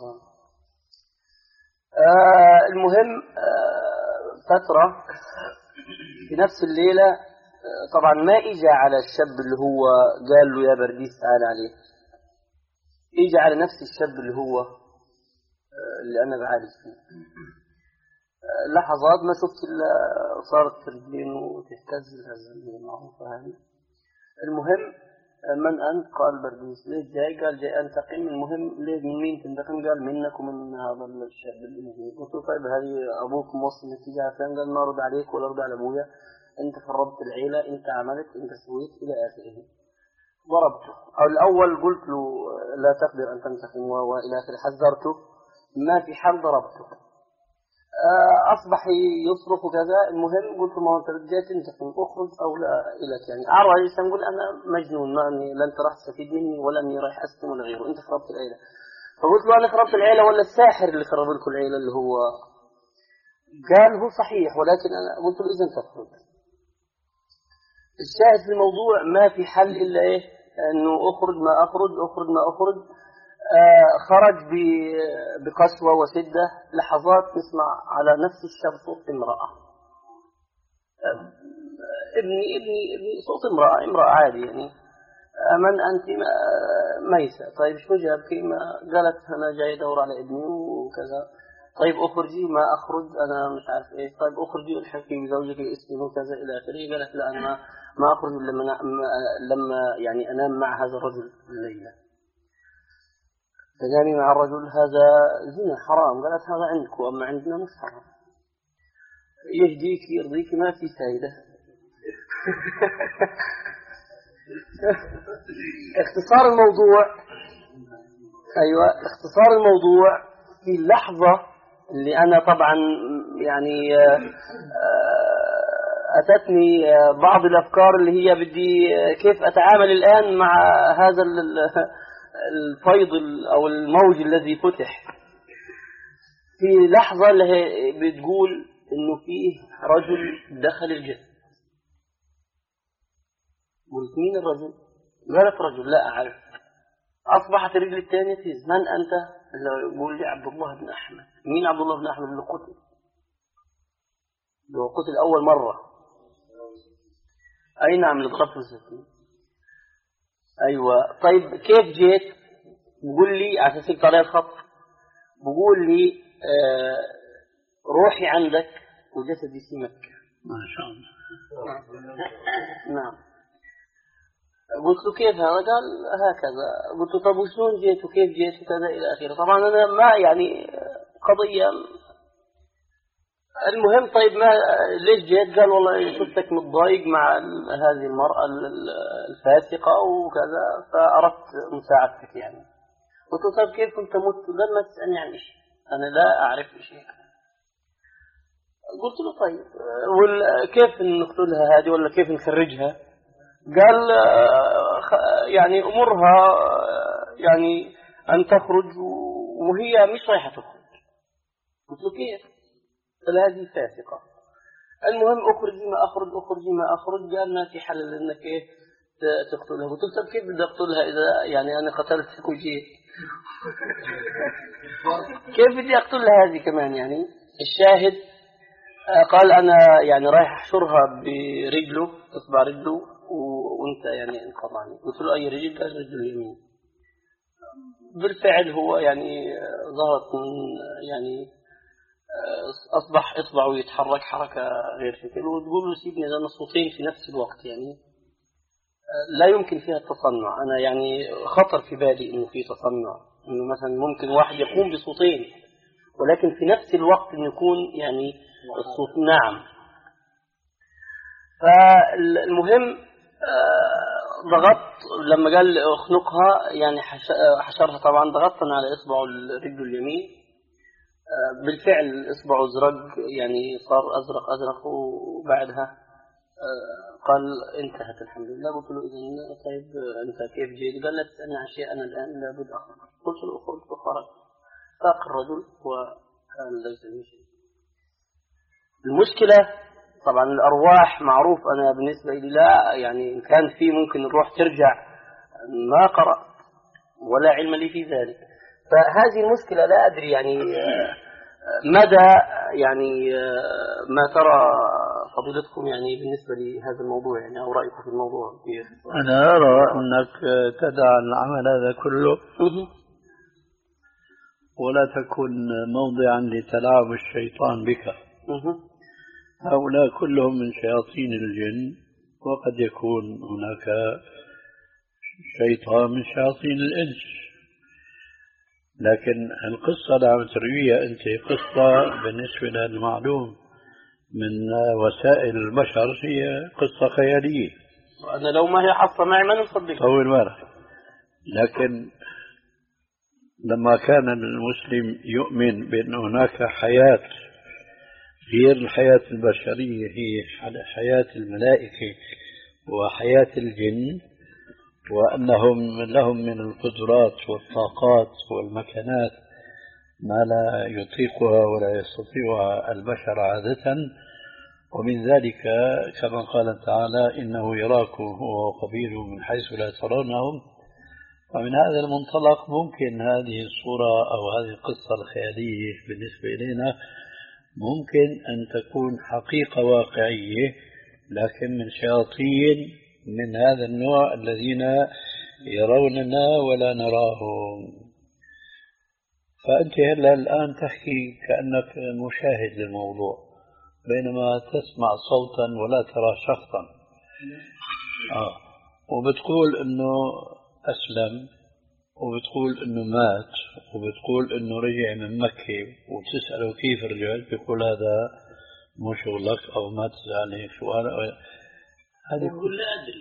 آه المهم آه فترة في نفس الليلة آه طبعا ما إجا على الشاب اللي هو قال له يا برديس تعال عليه، إجا على نفس الشاب اللي هو آه اللي أنا بعالج فيه. لحظات ما شفت إلا صارت رجلينه تهتز، الهزة المعروفة هذه. المهم من أنت؟ قال برديس. ليش جاي؟ قال جاي أنتقم. المهم ليه من مين تنتقم؟ قال منك ومن هذا الشاب اللي موجود. قلت له طيب هذه أبوك موصل نتيجة فلان؟ قال ما أرد عليك ولا أرد على أبويا، أنت خربت العيلة، أنت عملت، أنت سويت إلى آخره. ضربته. أو الأول قلت له لا تقدر أن تنتقم وإلى آخره، حذرته ما في حال، ضربته. أصبح يصرخ وكذا. المهم قلت له ما أنت رجعت أنت أخرج أو لا إلك يعني أعرض عليه الإسلام يقول أنا مجنون ما أني لا أنت راح تستفيد مني ولا أني رايح أسلم ولا غيره أنت خربت العيلة. فقلت له أنا خربت العيلة ولا الساحر اللي خرب لكم العيلة اللي هو؟ قال هو صحيح ولكن أنا قلت له إذن تخرج. الشاهد في الموضوع ما في حل إلا إيه أنه أخرج ما أخرج أخرج ما أخرج. آه خرج بقسوة وشدة. لحظات نسمع على نفس الشاب صوت امرأة. آه ابني ابني ابني صوت امرأة امرأة عادي يعني. آه من أنت؟ ميسة. طيب شو جابك؟ قالت أنا جاي أدور على ابني وكذا. طيب أخرجي ما أخرج أنا مش عارف إيه. طيب أخرجي الحقي بزوجك اسمه وكذا إلى آخره. قالت لا أنا ما أخرج لما لما يعني أنام مع هذا الرجل الليلة. فجاني مع الرجل هذا زنا حرام. قالت هذا عندك وأما عندنا مش حرام. يهديك يرضيك ما في فائدة. اختصار الموضوع أيوة اختصار الموضوع في اللحظة اللي أنا طبعا يعني أتتني بعض الأفكار اللي هي بدي كيف أتعامل الآن مع هذا الفيض أو الموج الذي فتح. في لحظة اللي بتقول إنه فيه رجل دخل الجسد. قلت مين الرجل؟ قالت رجل لا أعرف. أصبحت الرجل الثانية تهز. من أنت؟ يقول لي عبد الله بن أحمد. مين عبد الله بن أحمد اللي قتل؟ اللي قتل أول مرة. أي نعم اللي ضربته السكين. أيوة. طيب كيف جيت؟ بقول لي عشان سكت عليه الخط. بقول لي آه روحي عندك وجسدي في مكة. ما شاء الله. نعم. قلت له كيف هذا؟ قال هكذا. قلت له طب وشلون جيت وكيف جيت وكذا إلى آخره. طبعا أنا ما يعني قضية. المهم طيب ما ليش جيت؟ قال والله شفتك متضايق مع هذه المرأة الفاسقة وكذا فأردت مساعدتك يعني. قلت له طيب كيف كنت مت؟ قال ما تسألني عن شيء أنا لا أعرف شيء. قلت له طيب كيف نقتلها هذه ولا كيف نخرجها؟ قال يعني أمرها يعني أن تخرج وهي مش رايحة تخرج. قلت له كيف؟ قال هذه فاسقة. المهم أخرجي ما أخرج أخرجي ما أخرج. قال ما في حل إنك إيه تقتلها. قلت له كيف بدي أقتلها إذا يعني أنا قتلتك وجيت؟ كيف بدي أقتلها هذه كمان يعني؟ الشاهد قال أنا يعني رايح أحشرها برجله إصبع رجله وأنت يعني انقطعني. قلت له أي رجل؟ قال رجل اليمين. بالفعل هو يعني ظهرت يعني أصبح إصبعه يتحرك حركة غير شكل. وتقول له سيبني لأن الصوتين في نفس الوقت يعني لا يمكن فيها التصنع. أنا يعني خطر في بالي إنه في تصنع إنه مثلا ممكن واحد يقوم بصوتين ولكن في نفس الوقت إنه يكون يعني الصوت. نعم. فالمهم ضغطت لما قال اخنقها يعني حشرها. طبعا ضغطت على إصبعه الرجل اليمين. بالفعل إصبعه زرق يعني صار أزرق أزرق. وبعدها قال انتهت الحمد لله. قلت له إذن طيب أنت كيف جيت؟ قال لا تسألني عن شيء أنا الآن لابد أخرج. قلت له أخرج فخرج. ساق الرجل وكان ليس شيء. المشكلة طبعا الأرواح معروف أنا بالنسبة لي لا يعني إن كان في ممكن الروح ترجع ما قرأت ولا علم لي في ذلك. فهذه المشكلة لا أدري يعني مدى يعني ما ترى فضيلتكم يعني بالنسبة لهذا الموضوع يعني أو رأيكم في الموضوع. أنا أرى أنك تدع العمل هذا كله ولا تكون موضعا لتلاعب الشيطان بك. هؤلاء كلهم من شياطين الجن وقد يكون هناك شيطان من شياطين الإنس. لكن القصة اللي عم ترويها أنت قصة بالنسبة للمعلوم من وسائل البشر هي قصة خيالية. وأنا لو ما هي حصة معي ما نصدق أول مرة. لكن لما كان المسلم يؤمن بأن هناك حياة غير الحياة البشرية هي حياة الملائكة وحياة الجن، وأنهم لهم من القدرات والطاقات والمكانات ما لا يطيقها ولا يستطيعها البشر عادة. ومن ذلك كما قال تعالى إنه يراكم هو وقبيله من حيث لا ترونهم. ومن هذا المنطلق ممكن هذه الصورة أو هذه القصة الخيالية بالنسبة إلينا ممكن أن تكون حقيقة واقعية، لكن من شياطين من هذا النوع الذين يروننا ولا نراهم. فأنت هلا الآن تحكي كأنك مشاهد للموضوع، بينما تسمع صوتا ولا ترى شخصا. آه. وبتقول إنه أسلم، وبتقول إنه مات، وبتقول إنه رجع من مكة، وتسأله كيف رجعت بيقول هذا مو شغلك أو ما تسألني شو هذا. هذه كل لا أدري.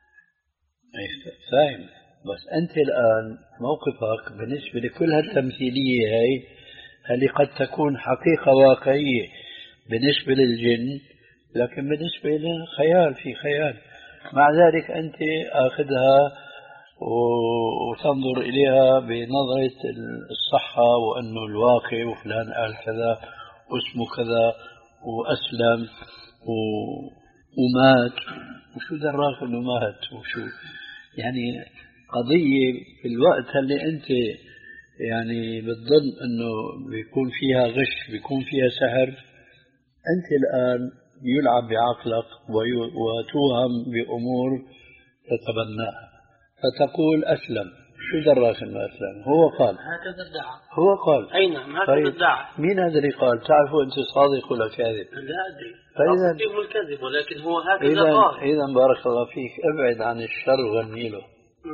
فاهم؟ بس أنت الآن موقفك بالنسبة لكل هالتمثيلية هاي اللي قد تكون حقيقة واقعية بالنسبة للجن، لكن بالنسبة لنا خيال في خيال. مع ذلك أنت أخذها وتنظر إليها بنظرة الصحة، وأنه الواقع وفلان قال كذا واسمه كذا وأسلم ومات، وشو دراك أنه مات وشو يعني. قضية في الوقت اللي أنت يعني بتظن أنه بيكون فيها غش، بيكون فيها سحر، أنت الآن يلعب بعقلك وتوهم بأمور تتبناها، فتقول أسلم. شو دراك أنه أسلم؟ هو قال هكذا ادعى. هو قال أي نعم هكذا طيب ادعى. مين هذا اللي قال؟ تعرفوا أنت صادق ولا كاذب؟ لا أدري. فإذا أصدقه الكذب، ولكن هو هكذا إذا قال. إذا بارك الله فيك ابعد عن الشر وغني له.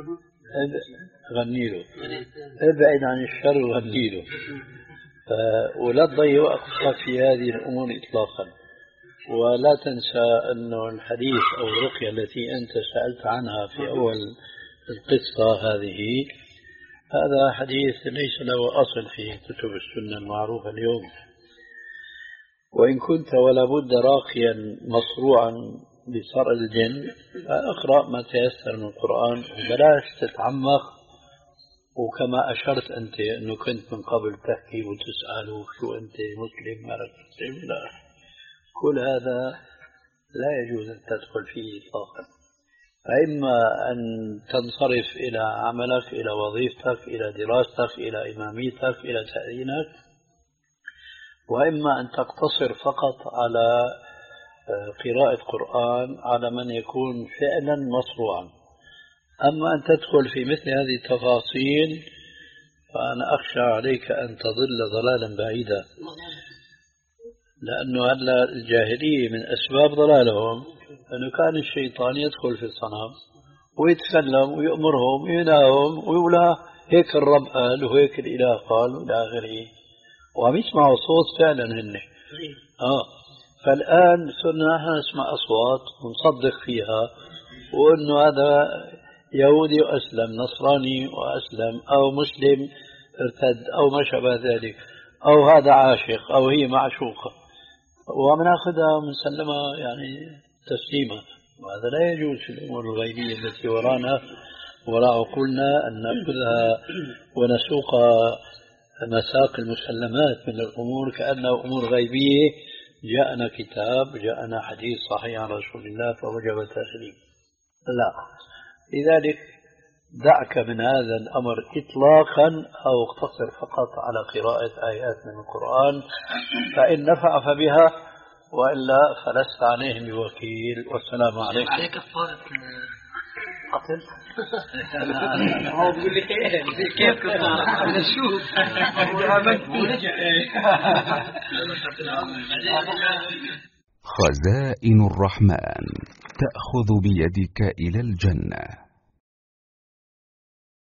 غني له، ابعد عن الشر وغني له. ولا تضيع وقتك في هذه الأمور إطلاقا. ولا تنسى أنه الحديث أو الرقية التي أنت سألت عنها في أول القصة هذه، هذا حديث ليس له أصل في كتب السنة المعروفة اليوم. وإن كنت ولا بد راقيا مصروعا بصرع الجن، فأقرأ ما تيسر من القرآن وبلاش تتعمق. وكما أشرت أنت أنه كنت من قبل تحكي وتسأله شو أنت مسلم ما مسلم، لا، كل هذا لا يجوز أن تدخل فيه إطلاقا. فإما أن تنصرف إلى عملك، إلى وظيفتك، إلى دراستك، إلى إماميتك، إلى تأذينك، وإما أن تقتصر فقط على قراءة قرآن على من يكون فعلا مصروعا. أما أن تدخل في مثل هذه التفاصيل فأنا أخشى عليك أن تضل ضلالا بعيدا، لأنه هلا الجاهلية من أسباب ضلالهم أنه كان الشيطان يدخل في الصنم ويتكلم ويأمرهم ويناهم ويقول هيك الرب قال وهيك الإله قال وإلى آخره، وعم يسمعوا صوت فعلا هن. آه فالآن صرنا نحن نسمع أصوات ونصدق فيها، وأنه هذا يهودي وأسلم، نصراني وأسلم، أو مسلم ارتد، أو ما شابه ذلك، أو هذا عاشق أو هي معشوقة، وعم ناخذها ومنسلمها يعني تسليما. وهذا لا يجوز في الأمور الغيبية التي ورانا وراء عقولنا أن نأخذها ونسوق مساق المسلمات من الأمور كأنها أمور غيبية. جاءنا كتاب، جاءنا حديث صحيح عن رسول الله فوجب التسليم. لا، لذلك دعك من هذا الأمر إطلاقا، أو اقتصر فقط على قراءة آيات من القرآن، فإن نفع فبها، وإلا فلست عليهم بوكيل. والسلام عليكم. عليك كفارة قتل. هو بيقول لك ايه كيف كفارة؟ نشوف خزائن الرحمن تأخذ بيدك إلى الجنة.